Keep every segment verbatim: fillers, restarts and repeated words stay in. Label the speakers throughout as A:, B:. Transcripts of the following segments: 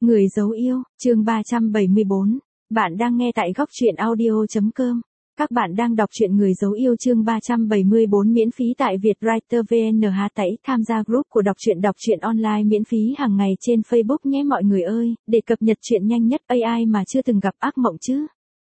A: Người dấu yêu, chương ba trăm bảy mươi bốn. Bạn đang nghe tại góc truyện audio chấm com. Các bạn đang đọc truyện Người dấu yêu chương ba trăm bảy mươi bốn miễn phí tại Vietwriter vê en hát tẩy tham gia group của đọc truyện đọc truyện online miễn phí hàng ngày trên Facebook nhé mọi người ơi, để cập nhật truyện nhanh nhất. a i mà chưa từng gặp ác mộng chứ.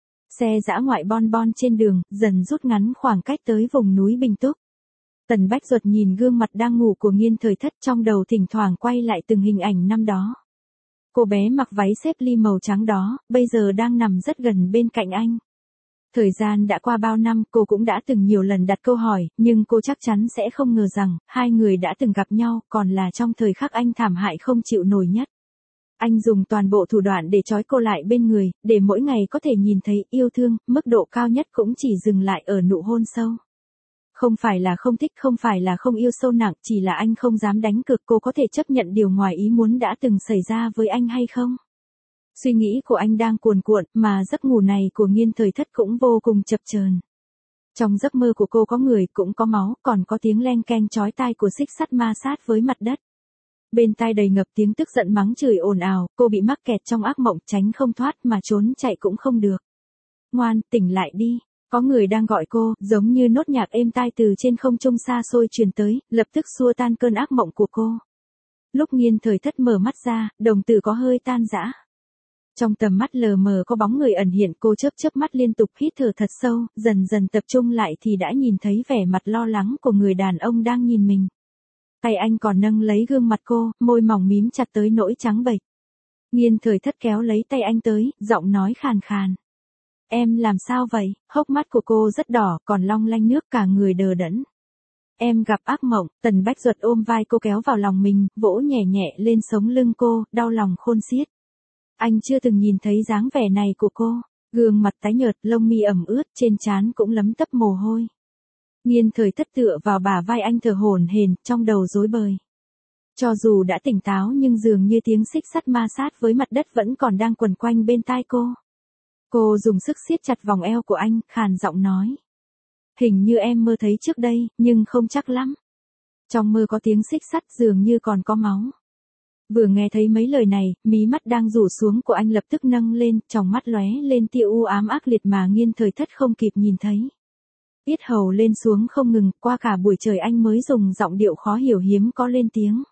A: Xe dã ngoại bon bon trên đường, dần rút ngắn khoảng cách tới vùng núi Bình Túc. Tần Bách Duật nhìn gương mặt đang ngủ của Nghiên Thời Thất, trong đầu thỉnh thoảng quay lại từng hình ảnh năm đó. Cô bé mặc váy xếp ly màu trắng đó, bây giờ đang nằm rất gần bên cạnh anh. Thời gian đã qua bao năm, cô cũng đã từng nhiều lần đặt câu hỏi, nhưng cô chắc chắn sẽ không ngờ rằng, hai người đã từng gặp nhau, còn là trong thời khắc anh thảm hại không chịu nổi nhất. Anh dùng toàn bộ thủ đoạn để trói cô lại bên người, để mỗi ngày có thể nhìn thấy yêu thương, mức độ cao nhất cũng chỉ dừng lại ở nụ hôn sâu. Không phải là không thích, không phải là không yêu sâu nặng, chỉ là anh không dám đánh cược cô có thể chấp nhận điều ngoài ý muốn đã từng xảy ra với anh hay không. Suy nghĩ của anh đang cuồn cuộn, mà giấc ngủ này của Nghiên Thời Thất cũng vô cùng chập chờn. Trong giấc mơ của cô có người, cũng có máu, còn có tiếng leng keng chói tai của xích sắt ma sát với mặt đất. Bên tai đầy ngập tiếng tức giận mắng chửi ồn ào, cô bị mắc kẹt trong ác mộng, tránh không thoát mà trốn chạy cũng không được. Ngoan, tỉnh lại đi. Có người đang gọi cô, giống như nốt nhạc êm tai từ trên không trung xa xôi truyền tới, lập tức xua tan cơn ác mộng của cô. Lúc Nghiên Thời Thất mở mắt ra, đồng tử có hơi tan rã. Trong tầm mắt lờ mờ có bóng người ẩn hiện, cô chớp chớp mắt liên tục hít thở thật sâu, dần dần tập trung lại thì đã nhìn thấy vẻ mặt lo lắng của người đàn ông đang nhìn mình. Tay anh còn nâng lấy gương mặt cô, môi mỏng mím chặt tới nỗi trắng bệch. Nghiên Thời Thất kéo lấy tay anh tới, giọng nói khàn khàn. Em làm sao vậy? Hốc mắt của cô rất đỏ, còn long lanh nước, cả người đờ đẫn. Em gặp ác mộng. Tần Bách Duật ôm vai cô kéo vào lòng mình, vỗ nhẹ nhẹ lên sống lưng cô, đau lòng khôn xiết. Anh chưa từng nhìn thấy dáng vẻ này của cô. Gương mặt tái nhợt, lông mi ẩm ướt, trên trán cũng lấm tấp mồ hôi. Nghiên Thời Thất tựa vào bả vai anh thở hổn hển, trong đầu rối bời. Cho dù đã tỉnh táo nhưng dường như tiếng xích sắt ma sát với mặt đất vẫn còn đang quẩn quanh bên tai cô. Cô dùng sức siết chặt vòng eo của anh, khàn giọng nói. Hình như em mơ thấy trước đây, nhưng không chắc lắm. Trong mơ có tiếng xích sắt, dường như còn có máu. Vừa nghe thấy mấy lời này, mí mắt đang rủ xuống của anh lập tức nâng lên, tròng mắt lóe lên tia u ám ác liệt mà Nghiên Thời Thất không kịp nhìn thấy. Yết hầu lên xuống không ngừng, qua cả buổi trời anh mới dùng giọng điệu khó hiểu hiếm có lên tiếng.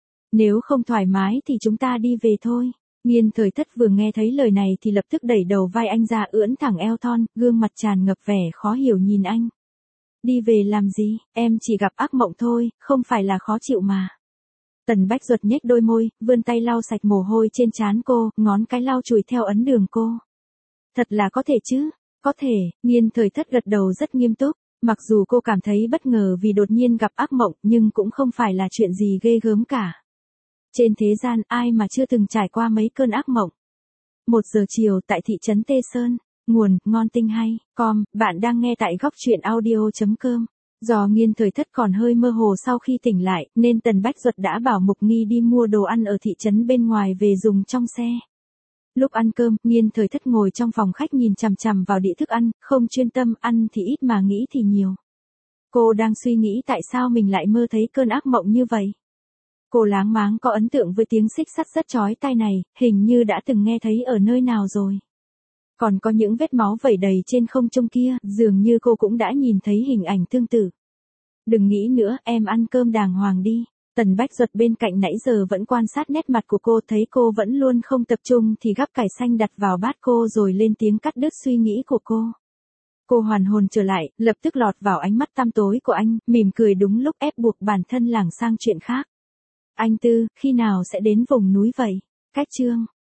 A: Nếu không thoải mái thì chúng ta đi về thôi. Nghiên Thời Thất vừa nghe thấy lời này thì lập tức đẩy đầu vai anh ra, ưỡn thẳng eo thon, gương mặt tràn ngập vẻ khó hiểu nhìn anh. Đi về làm gì, em chỉ gặp ác mộng thôi, không phải là khó chịu mà. Tần Bách Duật nhếch đôi môi, vươn tay lau sạch mồ hôi trên trán cô, ngón cái lau chùi theo ấn đường cô. Thật là có thể chứ, có thể. Nghiên Thời Thất gật đầu rất nghiêm túc, mặc dù cô cảm thấy bất ngờ vì đột nhiên gặp ác mộng, nhưng cũng không phải là chuyện gì ghê gớm cả. Trên thế gian ai mà chưa từng trải qua mấy cơn ác mộng. Một giờ chiều tại thị trấn Tê Sơn. Nguồn, ngon tinh hay, com, bạn đang nghe tại góc truyện audio chấm com. Do Nghiên Thời Thất còn hơi mơ hồ sau khi tỉnh lại, nên Tần Bách Duật đã bảo Mục Nghi đi mua đồ ăn ở thị trấn bên ngoài về dùng trong xe. Lúc ăn cơm, Nghiên Thời Thất ngồi trong phòng khách nhìn chằm chằm vào đĩa thức ăn, không chuyên tâm, ăn thì ít mà nghĩ thì nhiều. Cô đang suy nghĩ tại sao mình lại mơ thấy cơn ác mộng như vậy. Cô láng máng có ấn tượng với tiếng xích sắt rất chói tai này, hình như đã từng nghe thấy ở nơi nào rồi. Còn có những vết máu vẩy đầy trên không trung kia, dường như cô cũng đã nhìn thấy hình ảnh tương tự. Đừng nghĩ nữa, em ăn cơm đàng hoàng đi. Tần Bách Duật bên cạnh nãy giờ vẫn quan sát nét mặt của cô, thấy cô vẫn luôn không tập trung thì gắp cải xanh đặt vào bát cô rồi lên tiếng cắt đứt suy nghĩ của cô. Cô hoàn hồn trở lại, lập tức lọt vào ánh mắt tăm tối của anh, mỉm cười đúng lúc ép buộc bản thân lảng sang chuyện khác. Anh Tư, khi nào sẽ đến vùng núi vậy? Cách chương